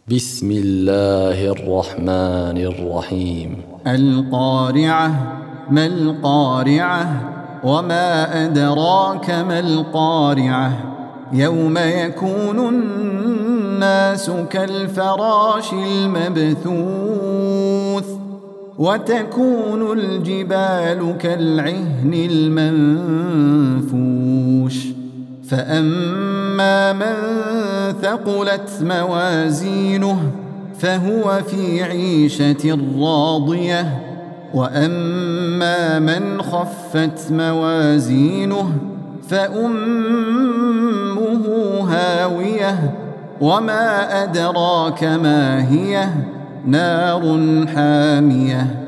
بسم الله الرحمن الرحيم. القارعة. ما القارعة؟ وما أدراك ما القارعة؟ يوم يكون الناس كالفراش المبثوث وتكون الجبال كالعهن المنفوش فأما من ثقلت موازينه فهو في عيشة راضية وأما من خفت موازينه فأمه هاوية وما أدراك ما هي نار حامية